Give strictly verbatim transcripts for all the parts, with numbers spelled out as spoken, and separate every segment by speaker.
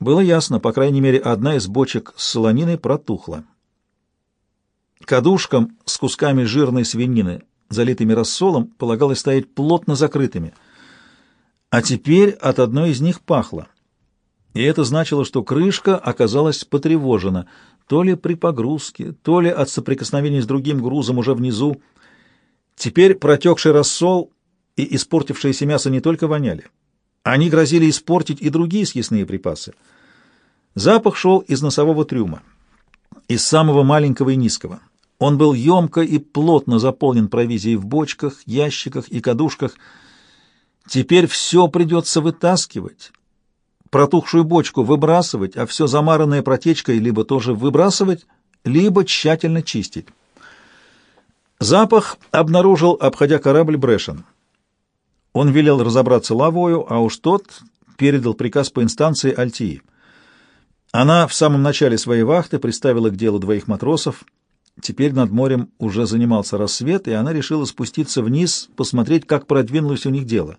Speaker 1: Было ясно, по крайней мере, одна из бочек с солониной протухла. Кадушкам с кусками жирной свинины, залитыми рассолом, полагалось стоять плотно закрытыми. А теперь от одной из них пахло. И это значило, что крышка оказалась потревожена, то ли при погрузке, то ли от соприкосновения с другим грузом уже внизу. Теперь протекший рассол и испортившееся мясо не только воняли. Они грозили испортить и другие съестные припасы. Запах шел из носового трюма, из самого маленького и низкого. Он был емко и плотно заполнен провизией в бочках, ящиках и кадушках. Теперь все придется вытаскивать, протухшую бочку выбрасывать, а все замаранное протечкой либо тоже выбрасывать, либо тщательно чистить. Запах обнаружил, обходя корабль, Брэшен. Он велел разобраться Лавою, а уж тот передал приказ по инстанции Альтии. Она в самом начале своей вахты приставила к делу двоих матросов. Теперь над морем уже занимался рассвет, и она решила спуститься вниз, посмотреть, как продвинулось у них дело.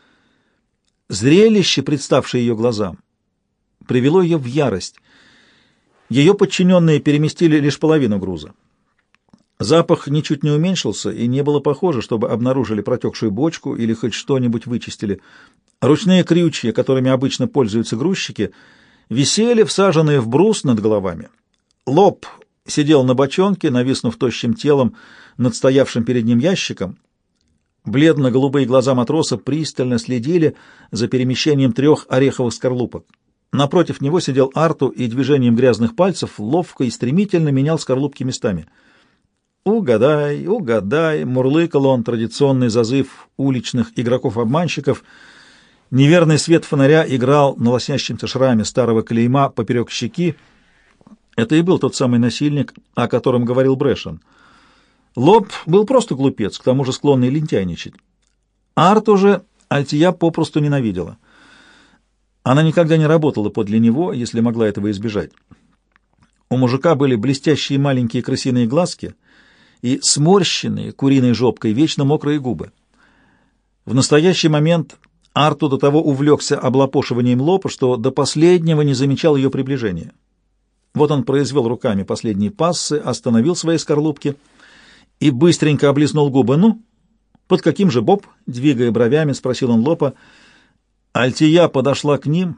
Speaker 1: Зрелище, представшее ее глазам, привело ее в ярость. Ее подчиненные переместили лишь половину груза. Запах ничуть не уменьшился, и не было похоже, чтобы обнаружили протекшую бочку или хоть что-нибудь вычистили. Ручные крючья, которыми обычно пользуются грузчики, висели, всаженные в брус над головами. Лоб сидел на бочонке, нависнув тощим телом над стоявшим перед ним ящиком. Бледно-голубые глаза матроса пристально следили за перемещением трех ореховых скорлупок. Напротив него сидел Арту и движением грязных пальцев ловко и стремительно менял скорлупки местами. «Угадай, угадай!» — мурлыкал он традиционный зазыв уличных игроков-обманщиков. Неверный свет фонаря играл на лоснящемся шраме старого клейма поперек щеки. Это и был тот самый насильник, о котором говорил Брэшен. Лоб был просто глупец, к тому же склонный лентяйничать. Арту же Альтия попросту ненавидела. Она никогда не работала подле него, если могла этого избежать. У мужика были блестящие маленькие крысиные глазки и сморщенные куриной жопкой вечно мокрые губы. В настоящий момент Арту до того увлекся облапошиванием лопа, что до последнего не замечал ее приближения. Вот он произвел руками последние пассы, остановил свои скорлупки и быстренько облизнул губы. «Ну, под каким же, Боб?» — двигая бровями, спросил он Лопа. Альтия подошла к ним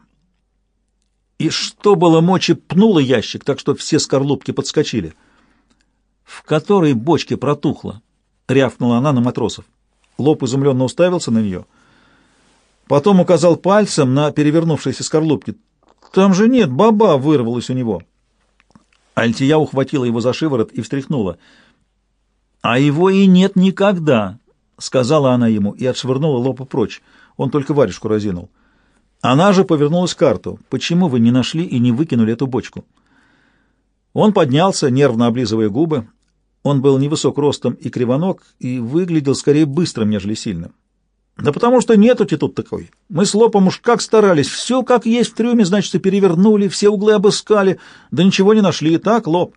Speaker 1: и, что было мочи, пнула ящик, так что все скорлупки подскочили. «В которой бочке протухло?» — рявкнула она на матросов. Лоп изумленно уставился на нее. Потом указал пальцем на перевернувшиеся скорлупки. «Там же нет, баба!» — вырвалась у него. Альтия ухватила его за шиворот и встряхнула. «А его и нет никогда!» — сказала она ему и отшвырнула Лопа прочь. Он только варежку разинул. Она же повернулась к Арту. «Почему вы не нашли и не выкинули эту бочку?» Он поднялся, нервно облизывая губы. Он был невысок ростом и кривоног, и выглядел скорее быстрым, нежели сильным. «Да потому что нету-те тут такой. Мы с Лопом уж как старались. Все как есть в трюме, значит, и перевернули, все углы обыскали, да ничего не нашли. Так, Лоп?»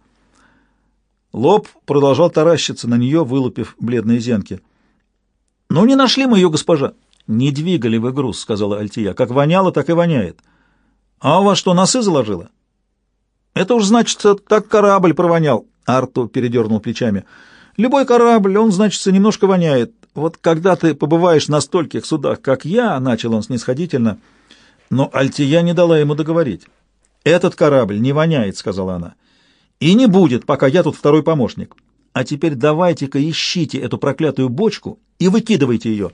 Speaker 1: Лоп продолжал таращиться на нее, вылупив бледные зенки. «Ну, не нашли мы ее, госпожа». «Не двигали вы груз», — сказала Альтия. «Как воняло, так и воняет». «А у вас что, носы заложило?» «Это уж, значит, так корабль провонял». Арту передернул плечами. «Любой корабль, он, значит, немножко воняет. Вот когда ты побываешь на стольких судах, как я», — начал он снисходительно, но Альтия не дала ему договорить. «Этот корабль не воняет», — сказала она. «И не будет, пока я тут второй помощник. А теперь давайте-ка ищите эту проклятую бочку и выкидывайте ее».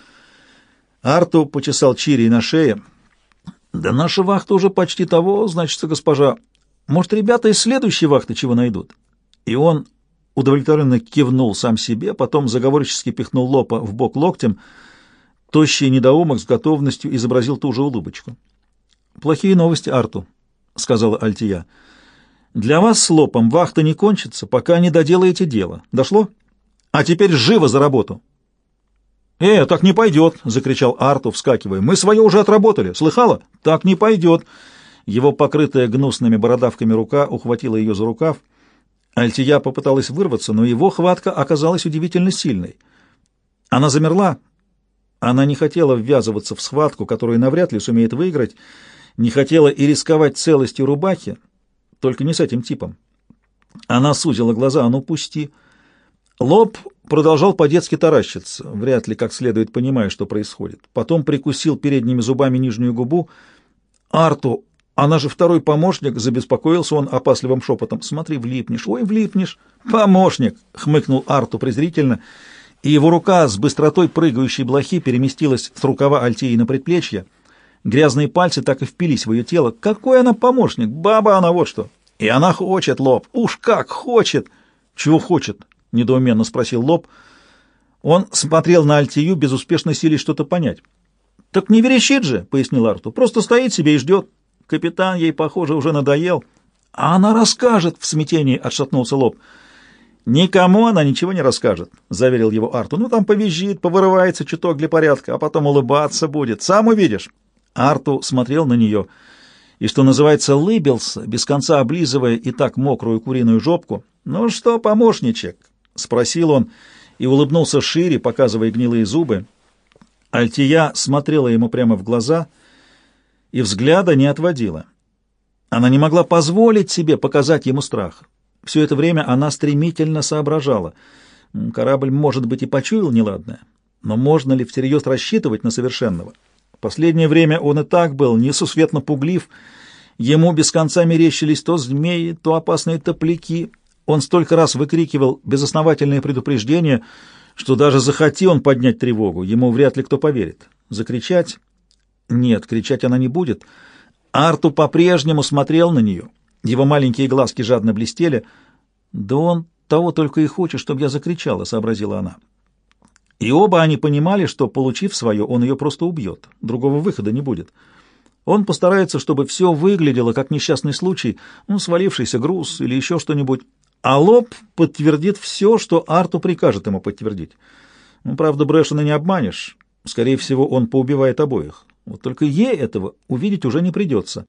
Speaker 1: Арту почесал Чири на шее. «Да наша вахта уже почти того, значит, госпожа. Может, ребята из следующей вахты чего найдут?» И он удовлетворенно кивнул сам себе, потом заговорчески пихнул Лопа в бок локтем. Тощий недоумок с готовностью изобразил ту же улыбочку. «Плохие новости, Арту», — сказала Альтия. «Для вас с Лопом вахта не кончится, пока не доделаете дело. Дошло? А теперь живо за работу!» «Э, так не пойдет!» — закричал Арту, вскакивая. «Мы свое уже отработали. Слыхала? Так не пойдет!» Его покрытая гнусными бородавками рука ухватила ее за рукав. Альтия попыталась вырваться, но его хватка оказалась удивительно сильной. Она замерла. Она не хотела ввязываться в схватку, которую навряд ли сумеет выиграть, не хотела и рисковать целостью рубахи, только не с этим типом. Она сузила глаза, а ну пусти. Лоб продолжал по-детски таращиться, вряд ли как следует понимая, что происходит. Потом прикусил передними зубами нижнюю губу. «Арту, она же второй помощник», — забеспокоился он опасливым шепотом. «Смотри, влипнешь, ой, влипнешь». «Помощник», — хмыкнул Арту презрительно, и его рука с быстротой прыгающей блохи переместилась с рукава Альтии на предплечье. Грязные пальцы так и впились в ее тело. «Какой она помощник? Баба она, вот что!» «И она хочет, Лоб, уж как хочет!» «Чего хочет?» — недоуменно спросил Лоб. Он смотрел на Альтию, безуспешно силясь что-то понять. «Так не верещит же», — пояснил Арту, — «просто стоит себе и ждет. Капитан ей, похоже, уже надоел». «А она расскажет», — в смятении отшатнулся Лоб. «Никому она ничего не расскажет», — заверил его Арту. «Ну, там повизжит, повырывается чуток для порядка, а потом улыбаться будет. Сам увидишь». Арту смотрел на нее и, что называется, лыбился, без конца облизывая и так мокрую куриную жопку. «Ну что, помощничек?» — спросил он и улыбнулся шире, показывая гнилые зубы. Альтия смотрела ему прямо в глаза и взгляда не отводила. Она не могла позволить себе показать ему страх. Все это время она стремительно соображала. Корабль, может быть, и почуял неладное, но можно ли всерьез рассчитывать на совершенного? Последнее время он и так был несусветно пуглив, ему без конца мерещились то змеи, то опасные топляки. Он столько раз выкрикивал безосновательные предупреждения, что даже захоти он поднять тревогу, ему вряд ли кто поверит. Закричать? Нет, кричать она не будет. Арту по-прежнему смотрел на нее, его маленькие глазки жадно блестели. «Да он того только и хочет, чтобы я закричала», — сообразила она. И оба они понимали, что, получив свое, он ее просто убьет. Другого выхода не будет. Он постарается, чтобы все выглядело как несчастный случай, ну, свалившийся груз или еще что-нибудь. А Лоб подтвердит все, что Арту прикажет ему подтвердить. Ну, правда, Брэшена не обманешь. Скорее всего, он поубивает обоих. Вот только ей этого увидеть уже не придется.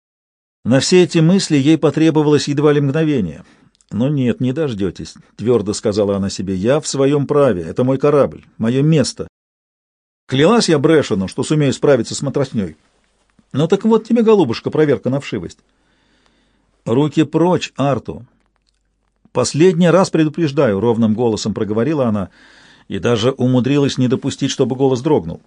Speaker 1: На все эти мысли ей потребовалось едва ли мгновение. «Но нет, не дождетесь», — твердо сказала она себе. «Я в своем праве, это мой корабль, мое место. Клялась я Брэшену, что сумею справиться с матросней. Ну так вот тебе, голубушка, проверка на вшивость». «Руки прочь, Арту!» «Последний раз предупреждаю», — ровным голосом проговорила она, и даже умудрилась не допустить, чтобы голос дрогнул.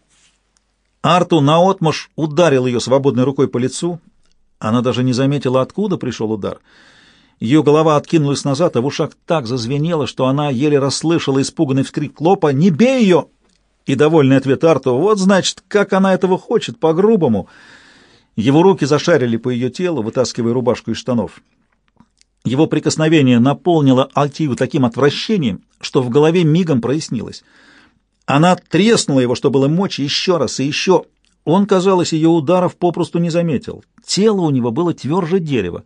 Speaker 1: Арту наотмашь ударил ее свободной рукой по лицу. Она даже не заметила, откуда пришел удар. Ее голова откинулась назад, а в ушах так зазвенело, что она еле расслышала испуганный вскрик Лопа: «Не бей ее!» И довольный ответ Арту: «Вот, значит, как она этого хочет, по-грубому». Его руки зашарили по ее телу, вытаскивая рубашку из штанов. Его прикосновение наполнило Альтию таким отвращением, что в голове мигом прояснилось. Она треснула его, что было мочи, еще раз и еще. Он, казалось, ее ударов попросту не заметил. Тело у него было тверже дерева.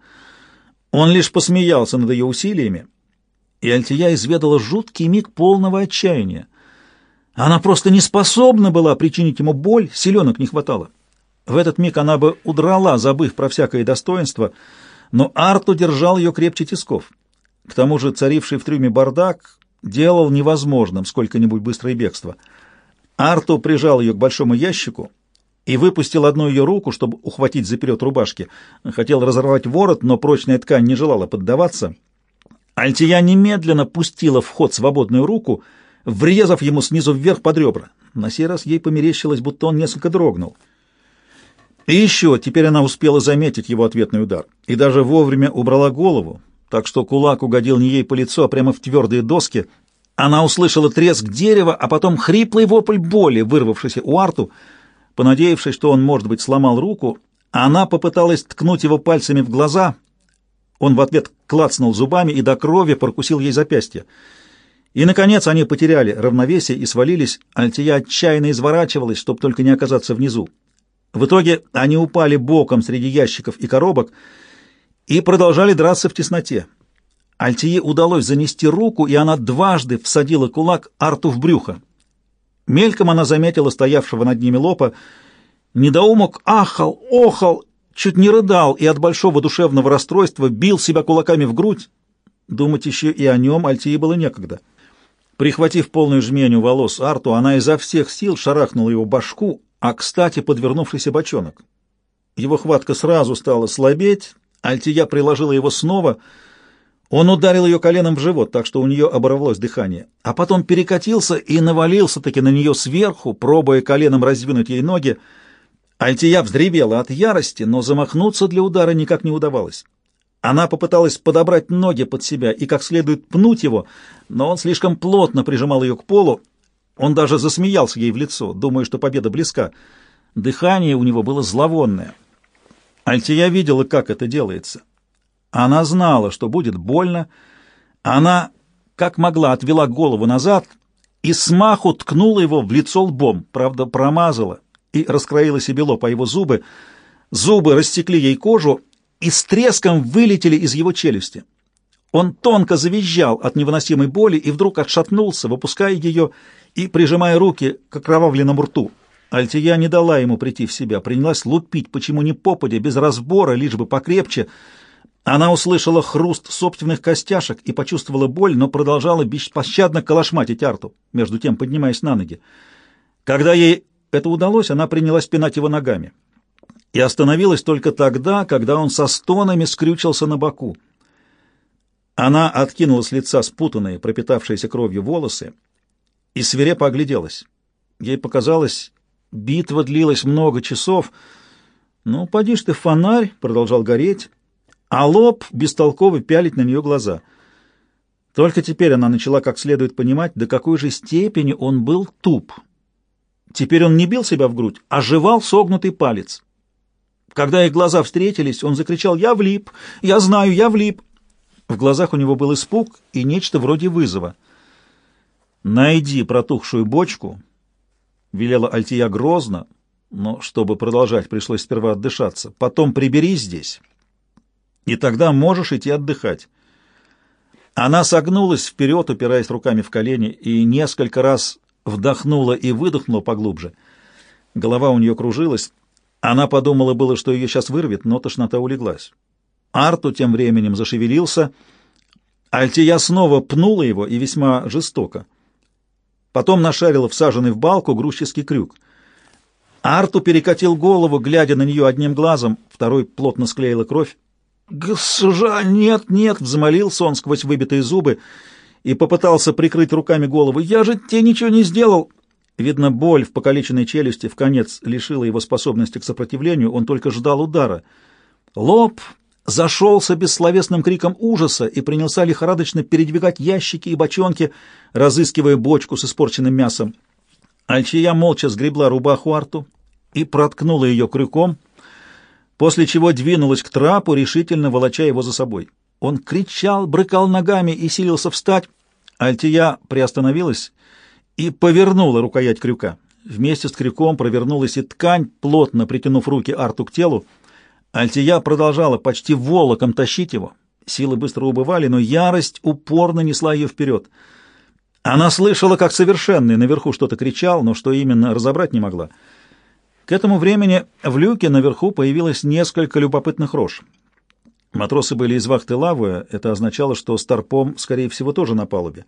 Speaker 1: Он лишь посмеялся над ее усилиями, и Альтия изведала жуткий миг полного отчаяния. Она просто не способна была причинить ему боль, силенок не хватало. В этот миг она бы удрала, забыв про всякое достоинство, но Арту держал ее крепче тисков. К тому же царивший в трюме бардак делал невозможным сколько-нибудь быстрое бегство. Арту прижал ее к большому ящику и выпустил одну ее руку, чтобы ухватить за перед рубашки. Хотел разорвать ворот, но прочная ткань не желала поддаваться. Альтия немедленно пустила в ход свободную руку, врезав ему снизу вверх под ребра. На сей раз ей померещилось, будто он несколько дрогнул. И еще, теперь она успела заметить его ответный удар, и даже вовремя убрала голову, так что кулак угодил не ей по лицу, а прямо в твердые доски. Она услышала треск дерева, а потом хриплый вопль боли, вырвавшийся у Арту. Понадеявшись, что он, может быть, сломал руку, она попыталась ткнуть его пальцами в глаза. Он в ответ клацнул зубами и до крови прокусил ей запястье. И, наконец, они потеряли равновесие и свалились. Альтия отчаянно изворачивалась, чтобы только не оказаться внизу. В итоге они упали боком среди ящиков и коробок и продолжали драться в тесноте. Альтие удалось занести руку, и она дважды всадила кулак Арту в брюхо. Мельком она заметила стоявшего над ними Лопа. Недоумок ахал, охал, чуть не рыдал и от большого душевного расстройства бил себя кулаками в грудь. Думать еще и о нем Альтии было некогда. Прихватив полную жменю волос Арту, она изо всех сил шарахнула его башку, а, кстати, подвернувшийся бочонок. Его хватка сразу стала слабеть, Альтия приложила его снова. Он ударил ее коленом в живот, так что у нее оборвалось дыхание, а потом перекатился и навалился-таки на нее сверху, пробуя коленом раздвинуть ей ноги. Альтия взревела от ярости, но замахнуться для удара никак не удавалось. Она попыталась подобрать ноги под себя и как следует пнуть его, но он слишком плотно прижимал ее к полу. Он даже засмеялся ей в лицо, думая, что победа близка. Дыхание у него было зловонное. Альтия видела, как это делается. Она знала, что будет больно. Она, как могла, отвела голову назад и смаху ткнула его в лицо лбом, правда, промазала и раскроила себе лоб, а его зубы. Зубы растекли ей кожу и с треском вылетели из его челюсти. Он тонко завизжал от невыносимой боли и вдруг отшатнулся, выпуская ее и прижимая руки к окровавленному рту. Альтия не дала ему прийти в себя, принялась лупить, почему ни попадя, без разбора, лишь бы покрепче. Она услышала хруст собственных костяшек и почувствовала боль, но продолжала беспощадно колошматить Арту, между тем поднимаясь на ноги. Когда ей это удалось, она принялась пинать его ногами. И остановилась только тогда, когда он со стонами скрючился на боку. Она откинула с лица спутанные, пропитавшиеся кровью волосы и свирепо огляделась. Ей показалось, битва длилась много часов. «Ну, поди ж ты, фонарь!» — продолжал гореть, а лоб бестолково пялить на нее глаза. Только теперь она начала как следует понимать, до какой же степени он был туп. Теперь он не бил себя в грудь, а жевал согнутый палец. Когда их глаза встретились, он закричал: «Я влип! Я знаю, я влип!» В глазах у него был испуг и нечто вроде вызова. «Найди протухшую бочку», — велела Альтия грозно, но чтобы продолжать, пришлось сперва отдышаться. «Потом приберись здесь, и тогда можешь идти отдыхать». Она согнулась вперед, упираясь руками в колени, и несколько раз вдохнула и выдохнула поглубже. Голова у нее кружилась. Она подумала было, что ее сейчас вырвет, но тошнота улеглась. Арту тем временем зашевелился. Альтия снова пнула его, и весьма жестоко. Потом нашарила всаженный в балку грузческий крюк. Арту перекатил голову, глядя на нее одним глазом, второй плотно склеила кровь. «Госпожа, нет, нет!» — взмолился он сквозь выбитые зубы и попытался прикрыть руками голову. «Я же тебе ничего не сделал!» Видно, боль в покалеченной челюсти вконец лишила его способности к сопротивлению, он только ждал удара. Лоб зашелся бессловесным криком ужаса и принялся лихорадочно передвигать ящики и бочонки, разыскивая бочку с испорченным мясом. Альтия молча сгребла рубаху Арту и проткнула ее крюком, после чего двинулась к трапу, решительно волоча его за собой. Он кричал, брыкал ногами и силился встать. Альтия приостановилась и повернула рукоять крюка. Вместе с крюком провернулась и ткань, плотно притянув руки Арту к телу. Альтия продолжала почти волоком тащить его. Силы быстро убывали, но ярость упорно несла ее вперед. Она слышала, как совершенный наверху что-то кричал, но что именно, разобрать не могла. К этому времени в люке наверху появилось несколько любопытных рож. Матросы были из вахты Лавуя, это означало, что Старпом, скорее всего, тоже на палубе.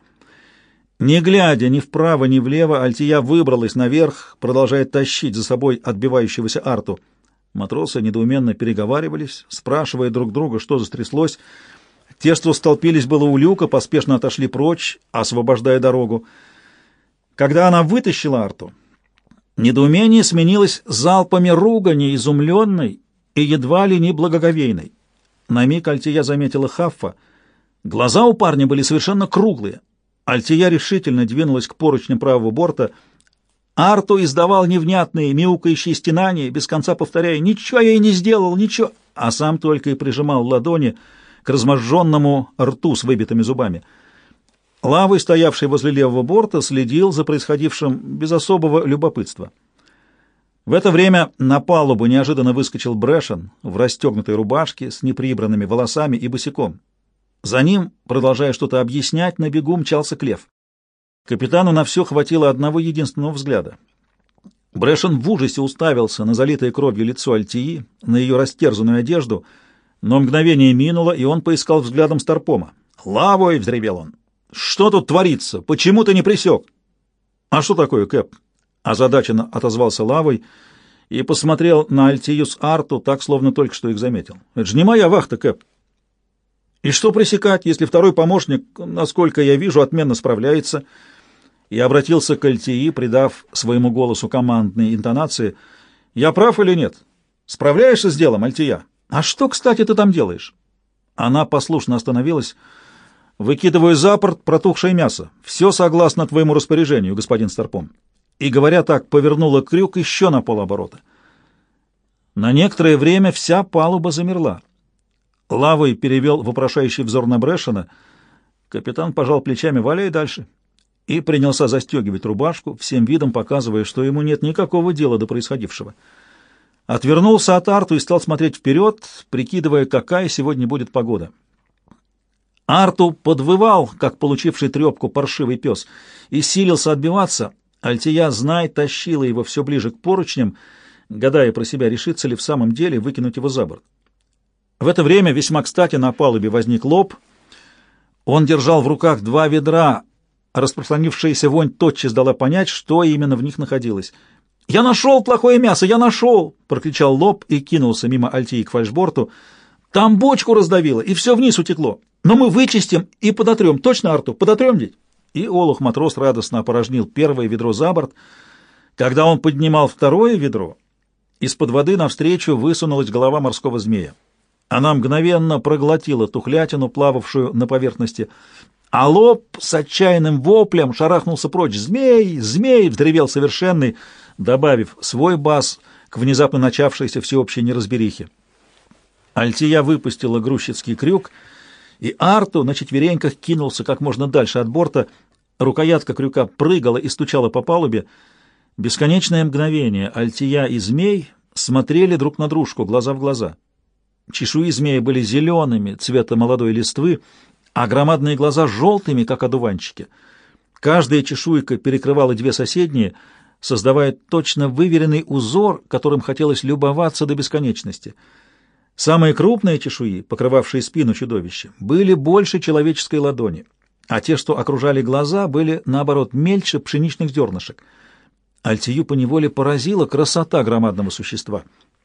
Speaker 1: Не глядя ни вправо, ни влево, Альтия выбралась наверх, продолжая тащить за собой отбивающегося Арту. Матросы недоуменно переговаривались, спрашивая друг друга, что застряслось. Те, что столпились было у люка, поспешно отошли прочь, освобождая дорогу. Когда она вытащила Арту, недоумение сменилось залпами ругани, изумленной и едва ли не благоговейной. На миг Альтия заметила Хаффа. Глаза у парня были совершенно круглые. Альтия решительно двинулась к поручням правого борта. Арту издавал невнятные, мяукающие стенания, без конца повторяя: «Ничего я ей не сделал, ничего!» а сам только и прижимал ладони к разможженному рту с выбитыми зубами. Лавой, стоявший возле левого борта, следил за происходившим без особого любопытства. В это время на палубу неожиданно выскочил Брэшен в расстегнутой рубашке с неприбранными волосами и босиком. За ним, продолжая что-то объяснять, на бегу мчался Клев. Капитану на все хватило одного единственного взгляда. Брэшен в ужасе уставился на залитое кровью лицо Альтии, на ее растерзанную одежду, но мгновение минуло, и он поискал взглядом Старпома. «Лавой!» — взревел он. «Что тут творится? Почему ты не присек?» «А что такое, Кэп?» — озадаченно отозвался Лавой и посмотрел на Альтию с Арту так, словно только что их заметил. «Это же не моя вахта, Кэп. И что пресекать, если второй помощник, насколько я вижу, отменно справляется?» И обратился к Альтии, придав своему голосу командные интонации. «Я прав или нет? Справляешься с делом, Альтия? А что, кстати, ты там делаешь?» Она послушно остановилась. «Выкидываю за борт протухшее мясо. Все согласно твоему распоряжению, господин Старпом». И, говоря так, повернула крюк еще на полоборота. На некоторое время вся палуба замерла. Лавой перевел вопрошающий взор на Брэшена. Капитан пожал плечами: «Валяй дальше», и принялся застегивать рубашку, всем видом показывая, что ему нет никакого дела до происходившего. Отвернулся от Арту и стал смотреть вперед, прикидывая, какая сегодня будет погода. Арту подвывал, как получивший трепку паршивый пес, и силился отбиваться. Альтия, знай, тащила его все ближе к поручням, гадая про себя, решится ли в самом деле выкинуть его за борт. В это время весьма кстати на палубе возник Лоб. Он держал в руках два ведра. Распространившаяся вонь тотчас дала понять, что именно в них находилось. «Я нашел плохое мясо! Я нашел!» — прокричал Лоб и кинулся мимо Альтии к фальшборту. «Там бочку раздавило, и все вниз утекло. Но мы вычистим и подотрем. Точно, Арту? Подотрем ведь?» И олух-матрос радостно опорожнил первое ведро за борт. Когда он поднимал второе ведро, из-под воды навстречу высунулась голова морского змея. Она мгновенно проглотила тухлятину, плававшую на поверхности, а Лоб с отчаянным воплем шарахнулся прочь. «Змей! Змей!» — взревел совершенный, добавив свой бас к внезапно начавшейся всеобщей неразберихе. Альтия выпустила грузчицкий крюк, и Арту на четвереньках кинулся как можно дальше от борта. Рукоятка крюка прыгала и стучала по палубе. Бесконечное мгновение Альтия и змей смотрели друг на дружку, глаза в глаза. Чешуи змея были зелеными, цвета молодой листвы, а громадные глаза желтыми, как одуванчики. Каждая чешуйка перекрывала две соседние, создавая точно выверенный узор, которым хотелось любоваться до бесконечности. Самые крупные чешуи, покрывавшие спину чудовища, были больше человеческой ладони, а те, что окружали глаза, были, наоборот, мельче пшеничных зернышек. Альтию поневоле поразила красота громадного существа.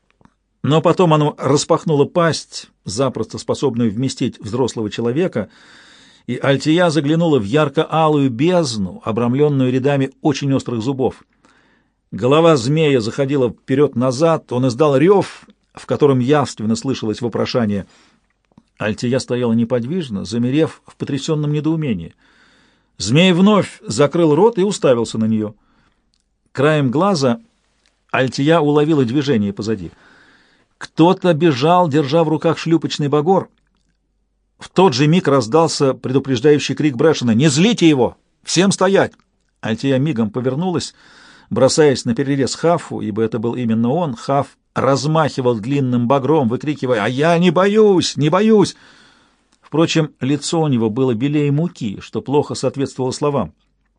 Speaker 1: Но потом оно распахнуло пасть, запросто способную вместить взрослого человека, и Альтия заглянула в ярко-алую бездну, обрамленную рядами очень острых зубов. Голова змея заходила вперед-назад, он издал рев, в котором явственно слышалось вопрошание. Альтия стояла неподвижно, замерев в потрясенном недоумении. Змей вновь закрыл рот и уставился на нее. Краем глаза Альтия уловила движение позади. Кто-то бежал, держа в руках шлюпочный багор. В тот же миг раздался предупреждающий крик Брэшена: «Не злите его! Всем стоять!» Альтия мигом повернулась, бросаясь на перерез Хафу, ибо это был именно он. Хаф размахивал длинным багром, выкрикивая: «А я не боюсь! Не боюсь!» Впрочем, лицо у него было белее муки, что плохо соответствовало словам.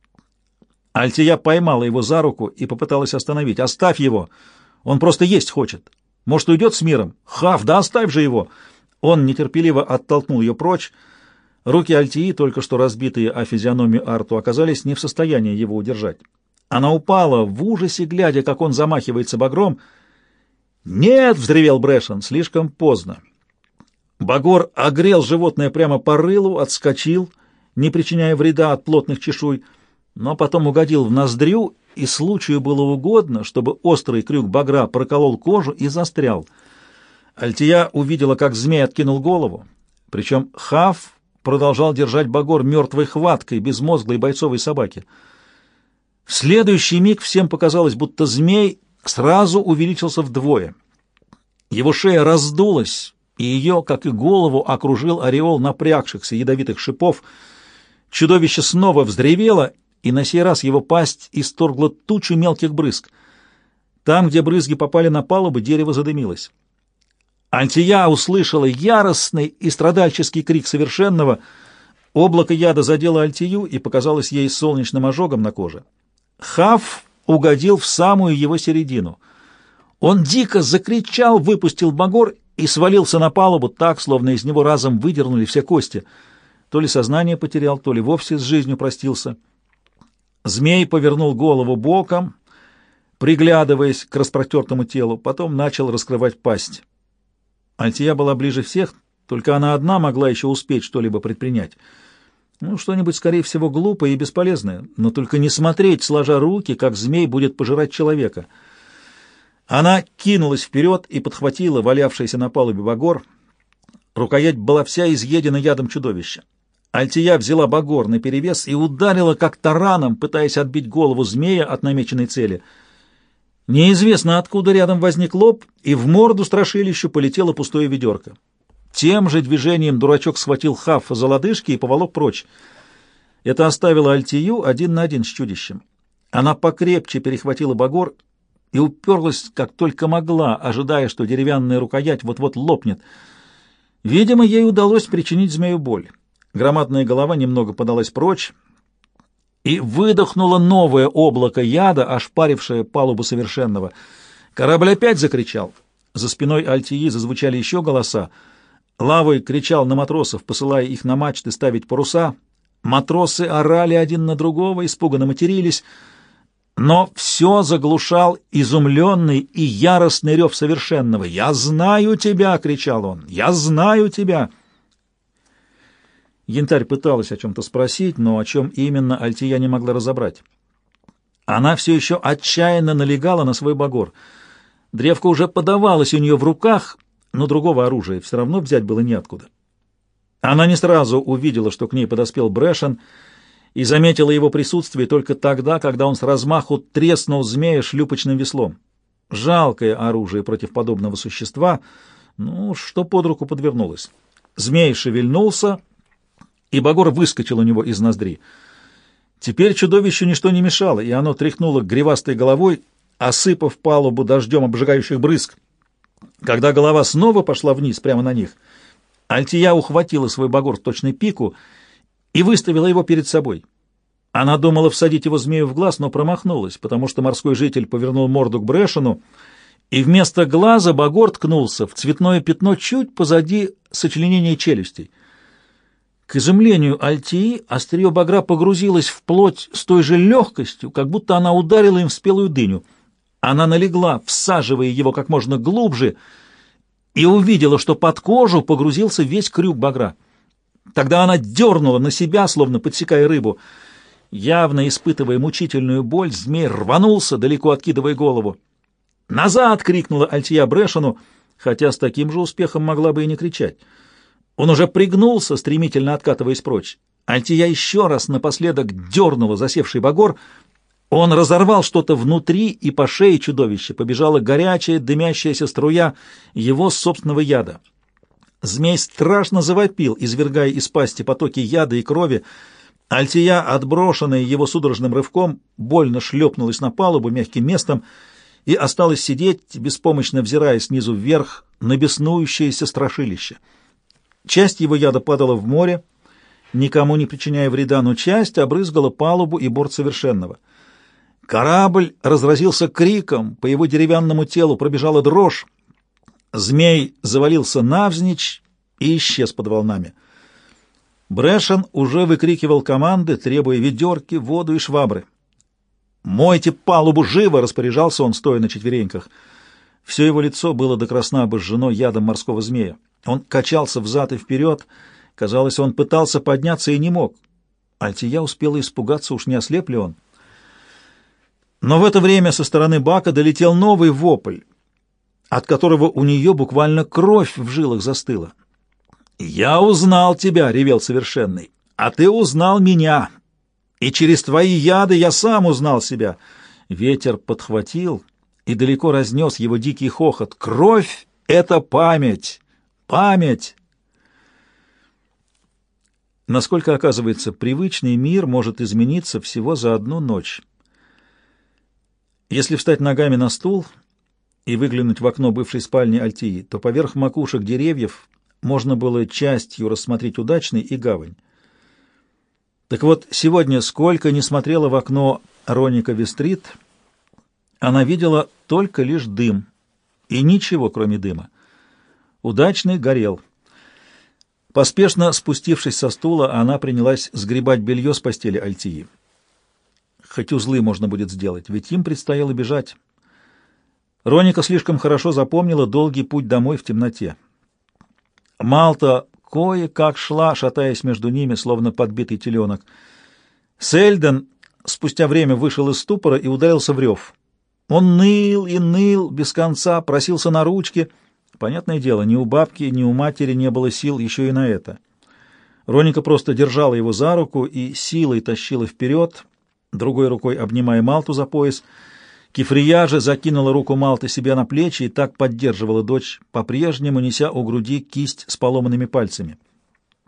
Speaker 1: Альтия поймала его за руку и попыталась остановить. «Оставь его! Он просто есть хочет! Может, уйдет с миром? Хаф, да оставь же его!» Он нетерпеливо оттолкнул ее прочь. Руки Альтии, только что разбитые о физиономию Арту, оказались не в состоянии его удержать. Она упала в ужасе, глядя, как он замахивается багром. «Нет!» — взревел Брэшен. Слишком поздно. Багор огрел животное прямо по рылу, отскочил, не причиняя вреда от плотных чешуй, но потом угодил в ноздрю, и случаю было угодно, чтобы острый крюк багра проколол кожу и застрял. Альтия увидела, как змей откинул голову, причем Хаф продолжал держать багор мертвой хваткой безмозглой бойцовой собаки. В следующий миг всем показалось, будто змей сразу увеличился вдвое. Его шея раздулась, и ее, как и голову, окружил ореол напрягшихся ядовитых шипов. Чудовище снова взревело, и на сей раз его пасть исторгла тучу мелких брызг. Там, где брызги попали на палубу, дерево задымилось. Альтия услышала яростный и страдальческий крик совершенного. Облако яда задело Альтию и показалось ей солнечным ожогом на коже. Хаф угодил в самую его середину. Он дико закричал, выпустил багор и свалился на палубу так, словно из него разом выдернули все кости. То ли сознание потерял, то ли вовсе с жизнью простился. Змей повернул голову боком, приглядываясь к распротертому телу, потом начал раскрывать пасть. Альтия была ближе всех, только она одна могла еще успеть что-либо предпринять. Ну, что-нибудь, скорее всего, глупое и бесполезное, но только не смотреть, сложа руки, как змей будет пожирать человека. Она кинулась вперед и подхватила валявшийся на палубе багор. Рукоять была вся изъедена ядом чудовища. Альтия взяла багор наперевес и ударила как тараном, пытаясь отбить голову змея от намеченной цели. Неизвестно, откуда рядом возник лоб, и в морду страшилищу полетело пустое ведерко. Тем же движением дурачок схватил Хаффа за лодыжки и поволок прочь. Это оставило Альтию один на один с чудищем. Она покрепче перехватила багор и уперлась, как только могла, ожидая, что деревянная рукоять вот-вот лопнет. Видимо, ей удалось причинить змею боль. Громадная голова немного подалась прочь и выдохнуло новое облако яда, ошпарившее палубу совершенного. Корабль опять закричал. За спиной Альтии зазвучали еще голоса. Лавой кричал на матросов, посылая их на мачты ставить паруса. Матросы орали один на другого, испуганно матерились. Но все заглушал изумленный и яростный рев совершенного. «Я знаю тебя!» — кричал он. «Я знаю тебя!» Янтарь пыталась о чем-то спросить, но о чем именно Альтия не могла разобрать. Она все еще отчаянно налегала на свой багор. Древко уже подавалось у нее в руках, но другого оружия все равно взять было неоткуда. Она не сразу увидела, что к ней подоспел Брэшен, и заметила его присутствие только тогда, когда он с размаху треснул змея шлюпочным веслом. Жалкое оружие против подобного существа, ну, что под руку подвернулось. Змей шевельнулся, и багор выскочил у него из ноздри. Теперь чудовищу ничто не мешало, и оно тряхнуло гривастой головой, осыпав палубу дождем обжигающих брызг. Когда голова снова пошла вниз, прямо на них, Альтия ухватила свой багор в точной пику и выставила его перед собой. Она думала всадить его змею в глаз, но промахнулась, потому что морской житель повернул морду к Брэшену, и вместо глаза багор ткнулся в цветное пятно чуть позади сочленения челюстей. К изумлению Альтии острие багра погрузилось в плоть с той же легкостью, как будто она ударила им в спелую дыню. Она налегла, всаживая его как можно глубже, и увидела, что под кожу погрузился весь крюк багра. Тогда она дернула на себя, словно подсекая рыбу. Явно испытывая мучительную боль, змей рванулся, далеко откидывая голову. «Назад!» — крикнула Альтия Брэшену, хотя с таким же успехом могла бы и не кричать. Он уже пригнулся, стремительно откатываясь прочь. Альтия еще раз напоследок дернула засевший багор. Он разорвал что-то внутри, и по шее чудовища побежала горячая, дымящаяся струя его собственного яда. Змей страшно завопил, извергая из пасти потоки яда и крови. Альтия, отброшенная его судорожным рывком, больно шлепнулась на палубу мягким местом и осталась сидеть, беспомощно взирая снизу вверх на беснующееся страшилище. Часть его яда падала в море, никому не причиняя вреда, но часть обрызгала палубу и борт совершенного. Корабль разразился криком, по его деревянному телу пробежала дрожь. Змей завалился навзничь и исчез под волнами. Брэшен уже выкрикивал команды, требуя ведерки, воду и швабры. «Мойте палубу живо!» — распоряжался он, стоя на четвереньках. Все его лицо было до красна обожжено ядом морского змея. Он качался взад и вперед. Казалось, он пытался подняться и не мог. Альтия успела испугаться, уж не ослеп ли он. Но в это время со стороны бака долетел новый вопль, от которого у нее буквально кровь в жилах застыла. «Я узнал тебя!» — ревел совершенный. «А ты узнал меня! И через твои яды я сам узнал себя!» Ветер подхватил и далеко разнес его дикий хохот. «Кровь — это память! Память!» Насколько, оказывается, привычный мир может измениться всего за одну ночь. Если встать ногами на стул и выглянуть в окно бывшей спальни Альтии, то поверх макушек деревьев можно было частью рассмотреть Удачный и гавань. Так вот, сегодня, сколько ни смотрела в окно Роника Вестрит, она видела только лишь дым, и ничего, кроме дыма. Удачный горел. Поспешно спустившись со стула, она принялась сгребать белье с постели Альтии. Хоть узлы можно будет сделать, ведь им предстояло бежать. Роника слишком хорошо запомнила долгий путь домой в темноте. Малта кое-как шла, шатаясь между ними, словно подбитый теленок. Сельден спустя время вышел из ступора и ударился в рев. Он ныл и ныл без конца, просился на ручки. Понятное дело, ни у бабки, ни у матери не было сил еще и на это. Роника просто держала его за руку и силой тащила вперед, другой рукой обнимая Малту за пояс. Кифрия же закинула руку Малты себе на плечи и так поддерживала дочь, по-прежнему неся у груди кисть с поломанными пальцами.